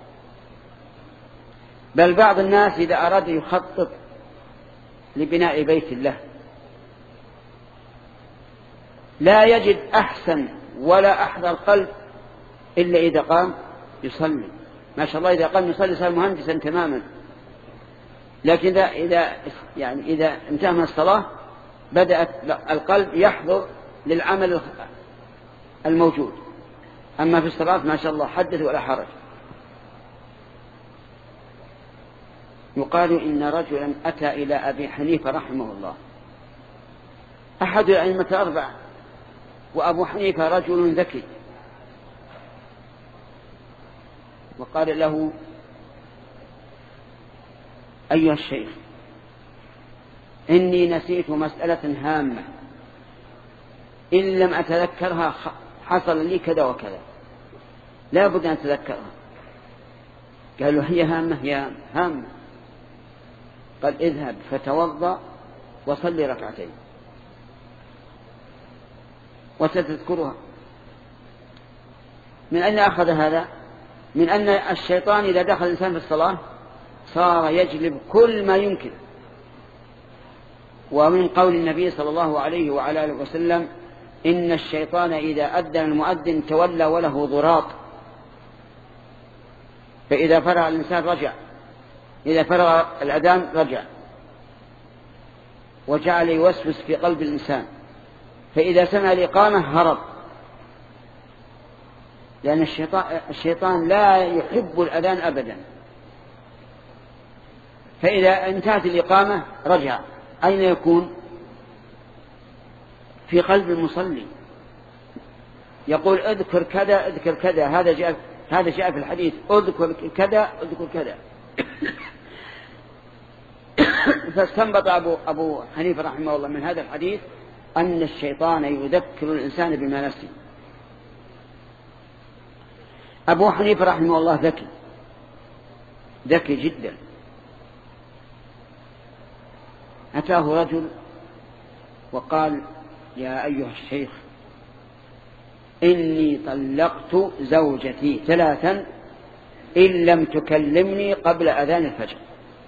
بل بعض الناس إذا أراد يخطط لبناء بيت الله لا يجد أحسن ولا أحضر قلب إلا إذا قام يصلي. ما شاء الله إذا قام يصلي صار مهندسا تماما، لكن إذا, إذا, يعني إذا انتهى من الصلاة بدأت القلب يحضر للعمل الموجود. أما في الصلاة ما شاء الله حدث ولا حرج. يقال إن رجلا أتى إلى أبي حنيفة رحمه الله، أحد الأئمة الأربعة، وأبو حنيفة رجل ذكي، وقال له: أيها الشيخ، إني نسيت مسألة هامة، إن لم أتذكرها حصل لي كذا وكذا، لا بد أن أتذكرها. قالوا: هي هامة؟ هي هامة. قال: اذهب فتوضأ وصلي ركعتين وستذكرها. من أين أخذ هذا؟ من أن الشيطان إذا دخل الإنسان في الصلاة صار يجلب كل ما يمكن. ومن قول النبي صلى الله عليه وعلى آله وسلم: إن الشيطان إذا أذن المؤذن تولى وله ضراط، فإذا فرغ الإنسان رجع، إذا فرغ الأذان رجع، وجعل يوسوس في قلب الإنسان، فإذا سمع الإقامة هرب، لأن الشيطان, الشيطان لا يحب الأذان أبدا. فإذا انتهت الإقامة رجع، أين يكون؟ في قلب المصلي. يقول: اذكر كذا اذكر كذا، هذا جاء هذا جاء في الحديث: اذكر كذا اذكر كذا. فاستنبط أبو, أبو حنيفة رحمه الله من هذا الحديث أن الشيطان يذكر الإنسان بما نسي. أبو حنيفة رحمه الله ذكي ذكي جدا. أتاه رجل وقال: يا أيها الشيخ، إني طلقت زوجتي ثلاثا إن لم تكلمني قبل أذان الفجر.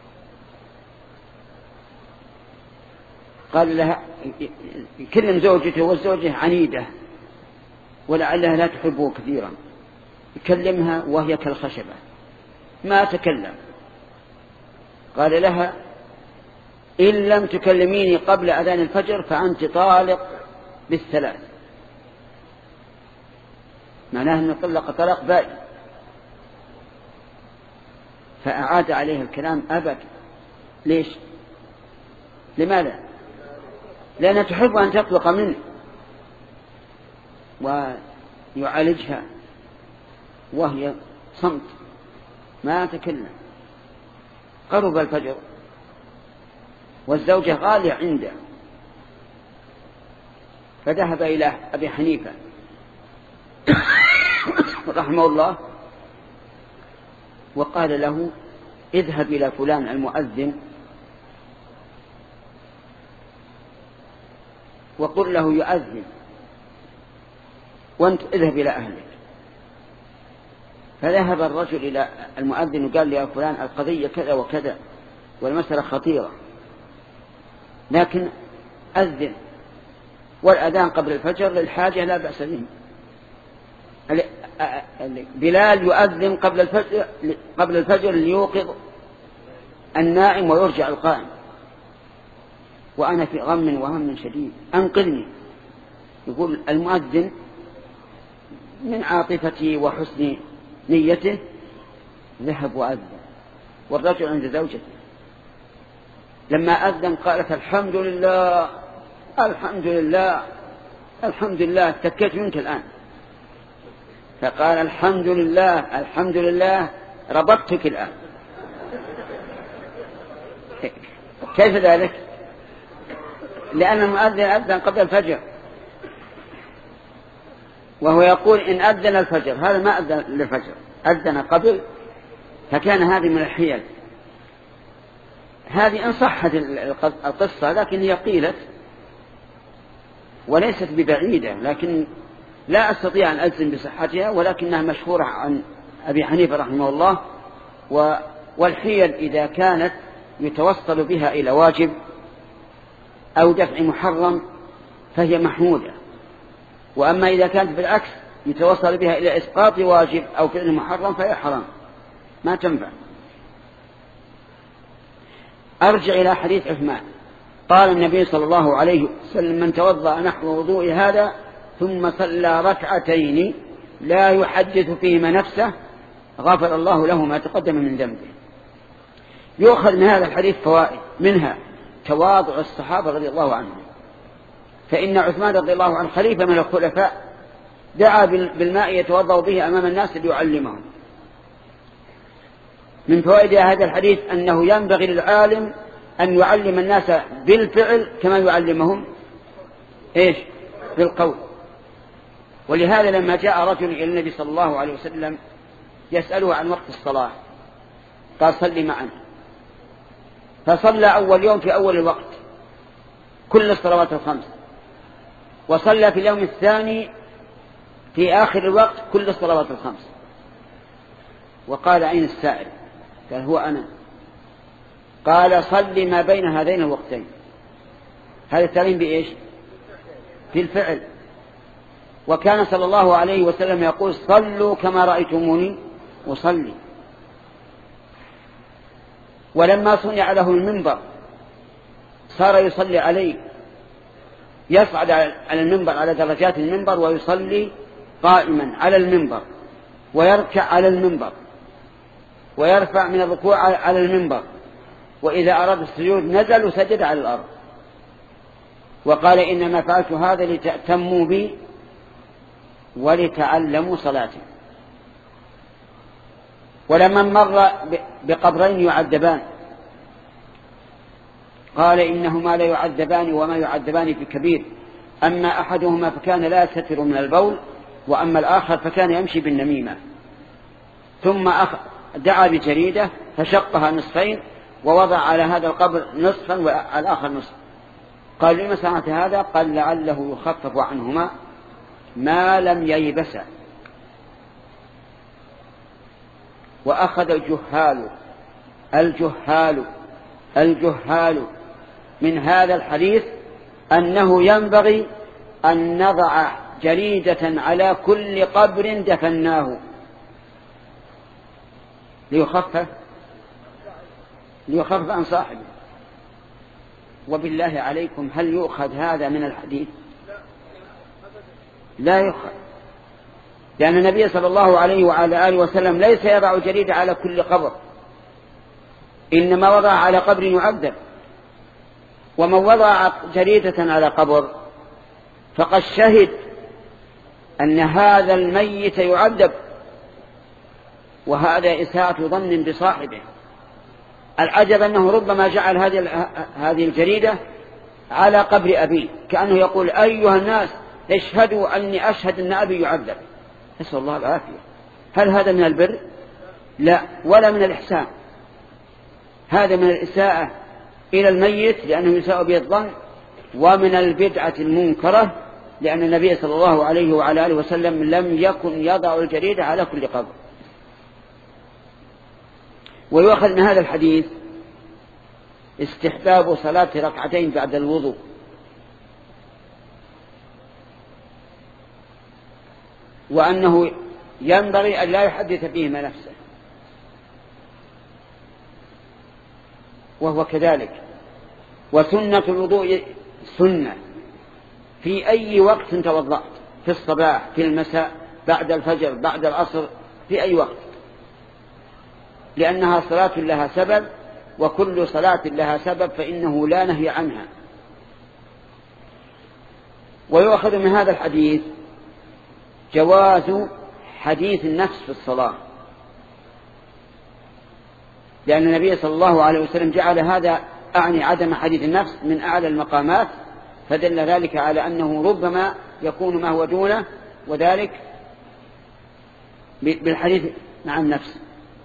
قال لها: يكلم زوجته والزوجة عنيدة ولعلها لا تحبه كثيرا، يكلمها وهي كالخشبة ما تكلم. قال لها: إن لم تكلميني قبل أذان الفجر فأنت طالق بالثلاث. معناه أنه طلق طلاق بائن. فأعاد عليه الكلام أبد. ليش؟ لماذا؟ لأنها تحب أن تطلق منه، ويعالجها وهي صمت ما تكلم. قرب الفجر والزوجة غالية عنده، فذهب إلى أبي حنيفة رحمه الله وقال له: اذهب إلى فلان المؤذن وقل له يؤذن، وانت اذهب إلى أهلك. فذهب الرجل إلى المؤذن وقال يا فلان القضية كذا وكذا والمسألة خطيرة، لكن أذن، والأذان قبل الفجر للحاجة لا بأس به. بلال يؤذن قبل الفجر قبل الفجر ليوقظ النائم ويرجع القائم، وأنا في غم وهم شديد أنقذني. يقول المؤذن من عاطفتي وحسن نيته ذهب وأذن، والرجل عند زوجته لما أذن قالت الحمد لله الحمد لله الحمد لله اتكيت منك الآن. فقال الحمد لله الحمد لله ربطتك الآن. كيف ذلك؟ لأن المؤذن أذن قبل الفجر، وهو يقول إن أذن الفجر، هذا ما أذن للفجر، أذن قبل، فكان هذه من الحيل. هذه إن صحت القصة، لكن هي قيلت وليست ببعيدة، لكن لا أستطيع أن أجزم بصحتها، ولكنها مشهورة عن أبي حنيفة رحمه الله. والحيل إذا كانت يتوصل بها إلى واجب أو دفع محرم فهي محمودة، وأما إذا كانت بالعكس يتوصل بها إلى إسقاط واجب أو فعل محرم فهي حرام ما تنفع. أرجع إلى حديث عثمان. قال النبي صلى الله عليه وسلم من توضأ نحو وضوء هذا ثم صلى ركعتين لا يحدث فيهما نفسه غفر الله له ما تقدم من ذنبه. يؤخذ من هذا الحديث فوائد، منها تواضع الصحابة رضي الله عنهم، فإن عثمان رضي الله عنه خليفة من الخلفاء دعا بالماء يتوضأ به أمام الناس ليعلمهم. من فوائد هذا الحديث أنه ينبغي للعالم أن يعلم الناس بالفعل كما يعلمهم إيش بالقول. ولهذا لما جاء رجل إلى النبي صلى الله عليه وسلم يسأله عن وقت الصلاة قال صلي معنا، فصلى أول يوم في أول الوقت كل الصلوات الخمس، وصلى في اليوم الثاني في آخر الوقت كل الصلوات الخمس، وقال أين السائل؟ قال هو أنا. قال صل ما بين هذين الوقتين. هذا التعليم بإيش؟ في الفعل. وكان صلى الله عليه وسلم يقول صلوا كما رأيتموني وصلي. ولما صنع له المنبر صار يصلي عليه، يصعد على المنبر على درجات المنبر ويصلي قائما على المنبر، ويركع على المنبر، ويرفع من الركوع على المنبر، وإذا أراد السجود نزل وسجد على الأرض. وقال إنما فعلت هذا لتأتموا بي ولتعلموا صلاتي. ولما مر بقبرين يعذبان قال إنهما لا يعذبان وما يعذبان في كبير، أما أحدهما فكان لا يستتر من البول، وأما الآخر فكان يمشي بالنميمة. ثم دعا بجريدة فشقها نصفين ووضع على هذا القبر نصفا وعلى الآخر نصف. قال لما صنعت هذا؟ قال لعله يخفف عنهما ما لم ييبسا. وأخذ الجهال الجهال الجهال من هذا الحديث أنه ينبغي أن نضع جريدة على كل قبر دفناه ليخفف ليخفف عن صاحبه. وبالله عليكم هل يؤخذ هذا من الحديث؟ لا يؤخذ، لأن النبي صلى الله عليه وعلى آله وسلم ليس يضع جريدة على كل قبر، إنما وضع على قبر يعذب. ومن وضع جريدة على قبر فقد شهد أن هذا الميت يعذب، وهذا إساءة ظن بصاحبه. العجب أنه ربما جعل هذه هذه الجريدة على قبر أبيه، كأنه يقول أيها الناس اشهدوا أني أشهد أن أبي يعذب. نسأل الله العافية. هل هذا من البر؟ لا، ولا من الإحسان. هذا من الإساءة إلى الميت لأنه يساء به الظن، ومن البدعة المنكرة، لأن النبي صلى الله عليه وعلى آله وسلم لم يكن يضع الجريدة على كل قبر. ويؤخذ من هذا الحديث استحباب صلاة ركعتين بعد الوضوء، وأنه ينبغي أن لا يحدث فيهما نفسه، وهو كذلك. وسنة الوضوء سنة في أي وقت توضأت، في الصباح، في المساء، بعد الفجر، بعد العصر، في أي وقت، لأنها صلاة لها سبب، وكل صلاة لها سبب فإنه لا نهي عنها. ويؤخذ من هذا الحديث جواز حديث النفس في الصلاة، لأن النبي صلى الله عليه وسلم جعل هذا، أعني عدم حديث النفس، من أعلى المقامات، فدل ذلك على أنه ربما يكون ما هو دونه، وذلك بالحديث مع النفس.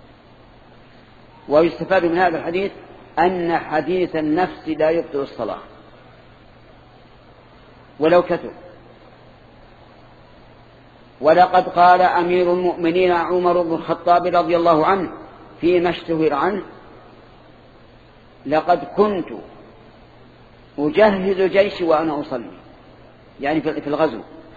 ويستفاد من هذا الحديث أن حديث النفس لا يبطل الصلاة ولو كثر. ولقد قال أمير المؤمنين عمر بن الخطاب رضي الله عنه فيما اشتهر عنه: لقد كنت أجهز جيشي وأنا أصلي، يعني في الغزو.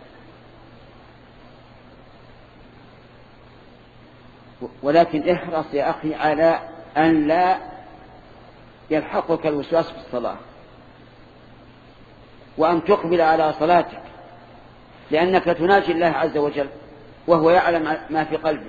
ولكن احرص يا أخي على أن لا يلحقك الوسواس في الصلاة، وأن تقبل على صلاتك، لأنك تناجي الله عز وجل وهو يعلم ما في قلبك.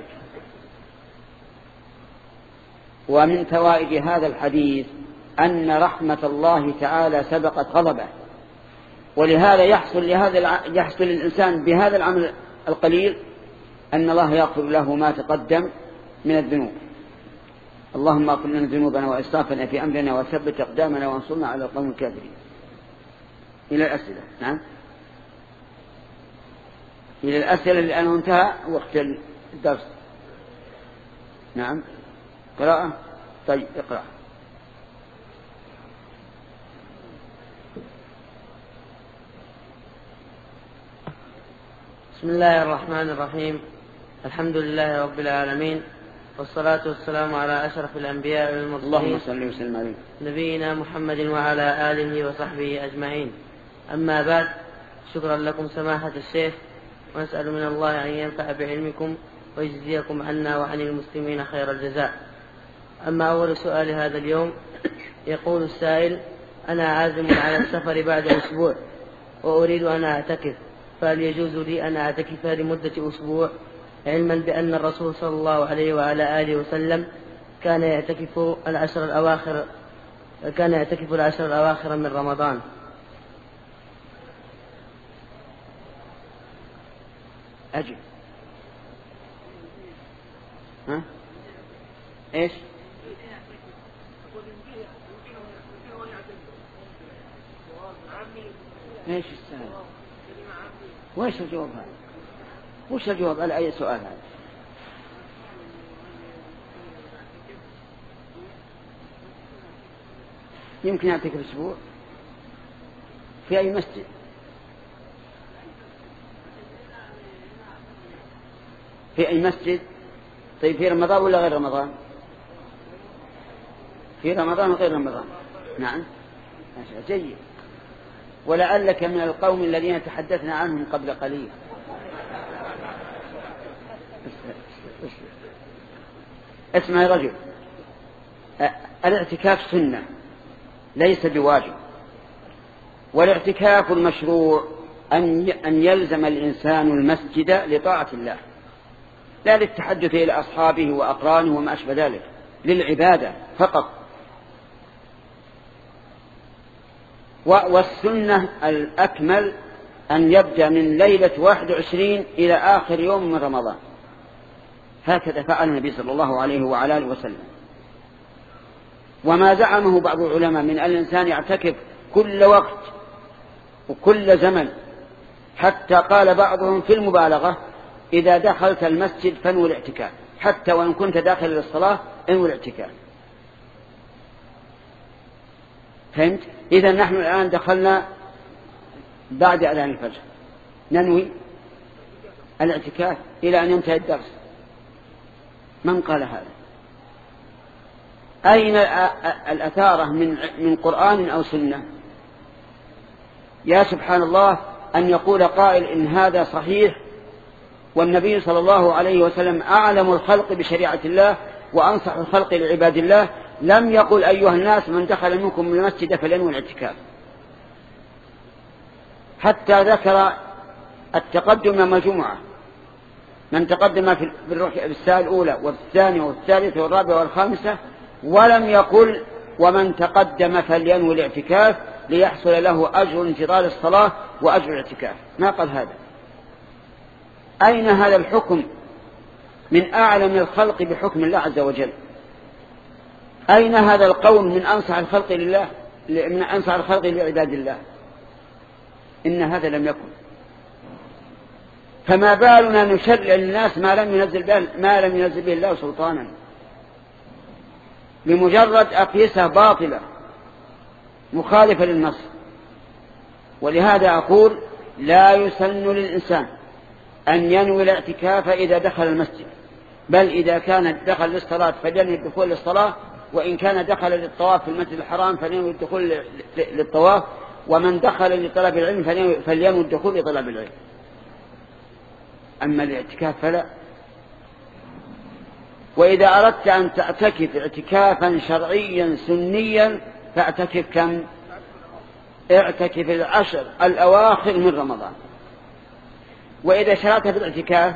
ومن فوائد هذا الحديث أن رحمة الله تعالى سبقت غضبه، ولهذا يحصل لهذا يحصل الإنسان بهذا العمل القليل أن الله يغفر له ما تقدم من الذنوب. اللهم اغفر لنا ذنوبنا وإسرافنا في أمرنا وثبت أقدامنا وانصرنا على القوم الكافرين. إلى الأسئلة. نعم، إلى الأسئلة لأنه انتهى وقت الدرس. نعم، قراءة. طيب اقرأ. بسم الله الرحمن الرحيم. الحمد لله رب العالمين، والصلاة والسلام على أشرف الأنبياء والمرسلين، اللهم صل وسلم عليه، نبينا محمد وعلى آله وصحبه أجمعين. أما بعد، شكرا لكم سماحة الشيخ، ونسأل من الله أن ينفع بعلمكم ويجزيكم عنا وعن المسلمين خير الجزاء. أما أول سؤال هذا اليوم، يقول السائل: أنا عازم على السفر بعد أسبوع وأريد أن أعتكف، فهل يجوز لي أن أعتكف لمدة أسبوع، علما بأن الرسول صلى الله عليه وعلى آله وسلم كان يعتكف العشر الأواخر كان يعتكف العشر الأواخر من رمضان؟ أجل. ها؟ إيش؟ إيش السؤال؟ وإيش الجواب هذا؟ وش الجواب على أي سؤال هذا؟ يمكن يعطيك الأسبوع في أي مسجد؟ في أي مسجد؟ طيب في رمضان ولا غير رمضان؟ في رمضان وغير رمضان. نعم، جيد. ولعلك من القوم الذين تحدثنا عنهم قبل قليل. اسمع يا رجل، الاعتكاف سنة ليس بواجب، والاعتكاف المشروع أن يلزم الإنسان المسجد لطاعة الله، لا للتحدث إلى أصحابه وأقرانه وما أشبه ذلك، للعبادة فقط. والسنة الأكمل أن يبدأ من ليلة واحد وعشرين إلى آخر يوم من رمضان، هكذا فعل النبي صلى الله عليه وعلى آله وسلم. وما زعمه بعض العلماء من أن الإنسان يعتكف كل وقت وكل زمن، حتى قال بعضهم في المبالغة: إذا دخلت المسجد فانوي الاعتكاف، حتى وإن كنت داخل للصلاة انوي الاعتكاف. فهمت؟ إذا نحن الآن دخلنا بعد أذان الفجر، ننوي الاعتكاف إلى أن ينتهي الدرس. من قال هذا؟ أين الأثارة من من قرآن أو سنة؟ يا سبحان الله أن يقول قائل إن هذا صحيح والنبي صلى الله عليه وسلم أعلم الخلق بشريعة الله وأنصح الخلق لعباد الله، لم يقل أيها الناس من دخل منكم المسجد فلينوي الاعتكاف، حتى ذكر التقدم يوم الجمعة، من تقدم في الساعة الأولى والثانية والثالثة والرابعة والخامسة، ولم يقل ومن تقدم فلينوي الاعتكاف ليحصل له أجر انتظار الصلاة وأجر الاعتكاف، ما قال هذا. أين هذا الحكم من أعلم الخلق بحكم الله عز وجل؟ أين هذا القول من أنصح الخلق لله من أنصح الخلق لعباد الله؟ إن هذا لم يكن. فما بالنا نشرع للناس ما لم ينزل به ما لم ينزل به الله سلطانا بمجرد أقيسة باطلة مخالفة للنص. ولهذا أقول لا يسن للإنسان أن ينوي الاعتكاف إذا دخل المسجد، بل إذا كان دخل للصلاة فلينوي الدخول للصلاة، وإن كان دخل للطواف في المسجد الحرام فلينوي الدخول للطواف، ومن دخل لطلب العلم فلينوي الدخول لطلب العلم. أما الاعتكاف فلا. وإذا أردت أن تعتكف اعتكافا شرعيا سنيا فاعتكف كم؟ اعتكف العشر الأواخر من رمضان. وإذا شرعت في الاعتكاف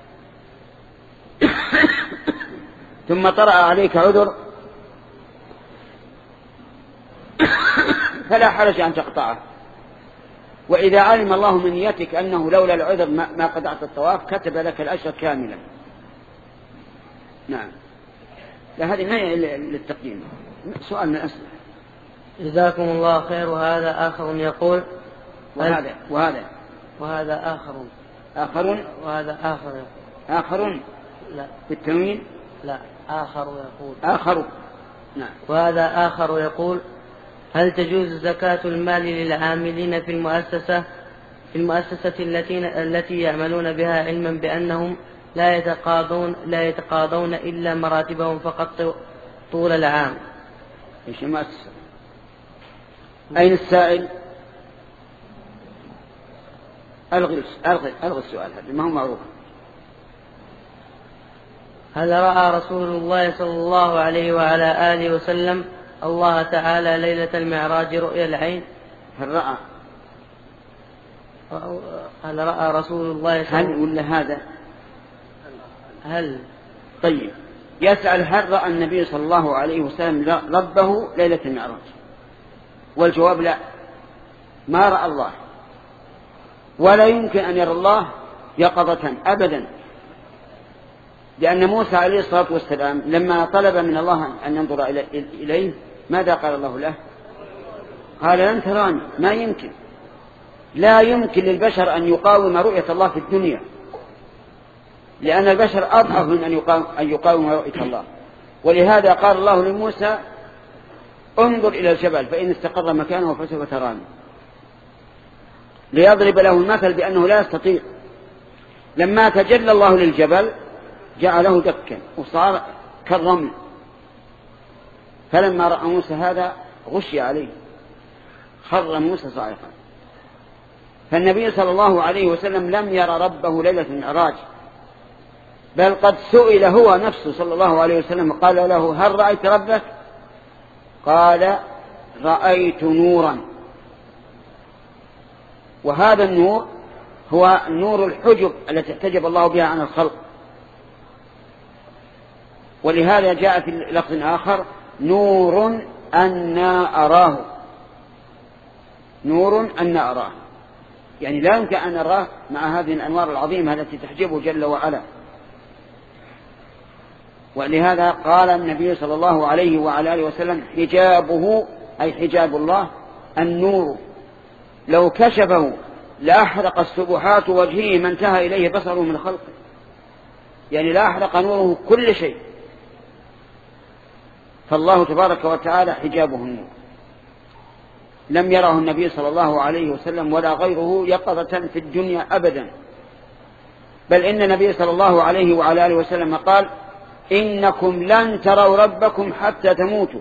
ثم طرأ عليك عذر فلا حرج أن تقطعه. وإذا علم الله من نيتك أنه لولا العذر ما قطعت الطواف كتب لك الأجر كاملا. نعم. لا هذه ما هي للتقديم. سؤال من الأسئلة. جزاكم الله خير. وهذا آخر يقول وهذا وهذا وهذا آخر آخر وهذا آخر يقول آخر لا بالتنوين لا آخر يقول آخر. نعم. وهذا آخر يقول هل تجوز زكاة المال للعاملين في المؤسسة في المؤسسة التي التي يعملون بها علما بأنهم لا يتقاضون لا يتقاضون إلا مراتبهم فقط طول العام؟ إيش المؤسسة؟ أين السائل؟ ألغي ألغي ألغي السؤال هذا ما هو معروف. هل رأى رسول الله صلى الله عليه وعلى آله وسلم الله تعالى ليلة المعراج رؤيا العين؟ هل رأى هل رأى رسول الله صلى هل ولا هذا هل طيب يسأل هل رأى النبي صلى الله عليه وسلم ربه ليلة المعراج؟ والجواب لا، ما رأى الله، ولا يمكن أن يرى الله يقظة أبدا. لأن موسى عليه الصلاة والسلام لما طلب من الله أن ينظر إليه ماذا قال الله له؟ قال لن تراني. ما يمكن، لا يمكن للبشر أن يقاوم رؤية الله في الدنيا، لأن البشر أضعف من أن يقاوم, أن يقاوم رؤية الله. ولهذا قال الله لموسى انظر إلى الجبل فإن استقر مكانه فسوف تراني، ليضرب له المثل بأنه لا يستطيع. لما تجلى الله للجبل جعله دكا وصار كالرمل، فلما رأى موسى هذا غشي عليه خر موسى صاعقا. فالنبي صلى الله عليه وسلم لم يرى ربه ليلة المعراج، بل قد سئل هو نفسه صلى الله عليه وسلم قال له هل رأيت ربك؟ قال رأيت نورا. وهذا النور هو نور الحجب التي احتجب الله بها عن الخلق. ولهذا جاء في لفظ آخر نور أنا أراه، نور أنا أراه، يعني لا يمكن أن نراه مع هذه الأنوار العظيمة التي تحجبه جل وعلا. ولهذا قال النبي صلى الله عليه وعلى آله وسلم حجابه أي حجاب الله النور، لو كشفه لأحرق السبحات وجهه ما انتهى إليه بصره من خلقه، يعني لأحرق نوره كل شيء. فالله تبارك وتعالى حجابه النور، لم يره النبي صلى الله عليه وسلم ولا غيره يقظة في الدنيا أبدا. بل إن النبي صلى الله عليه وعلى آله وسلم قال إنكم لن تروا ربكم حتى تموتوا.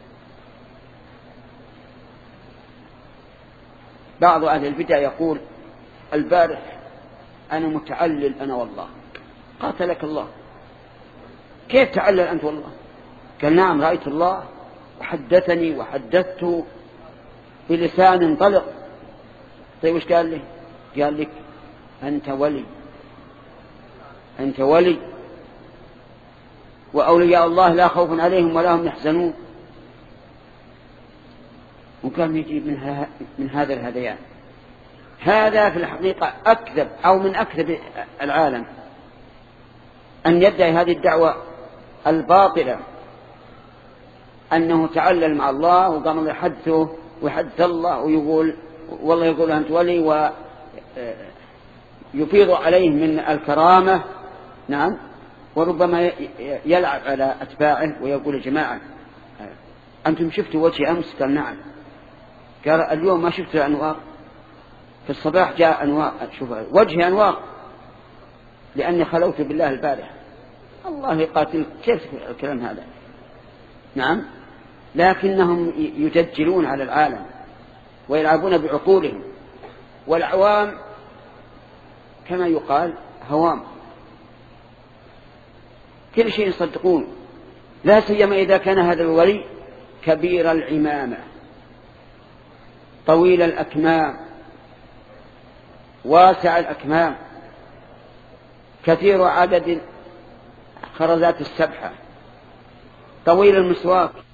بعض أهل البدع يقول البارح أنا متعلل أنا والله. قاتلك الله، كيف تعلل أنت والله؟ قال نعم رأيت الله وحدثني وحدثته بلسان طلق. طيب وش قال لي؟ قال لك أنت ولي، أنت ولي، وأولياء الله لا خوف عليهم ولا هم يحزنون. وكان يجيب من, من هذا الهذيان. هذا في الحقيقة أكذب أو من أكذب العالم أن يدعي هذه الدعوة الباطلة أنه تعلل مع الله وقام يحدثه ويحدث الله ويقول والله يقول أنت ولي ويفيض عليه من الكرامة. نعم، وربما يلعب على أتباعه ويقول يا جماعة أنتم شفتوا وجهي أمس؟ قال نعم. قال اليوم ما شفت أنوار، في الصباح جاء أنوار، شوف وجهي أنوار لأني خلوت بالله البارح. الله يقاتل، كيف الكلام هذا؟ نعم، لكنهم يدجلون على العالم ويلعبون بعقولهم، والعوام كما يقال هوام، كل شيء يصدقون، لا سيما إذا كان هذا الولي كبير العمامة طويل الأكمام واسع الأكمام كثير عدد خرزات السبحة طويل المسواك.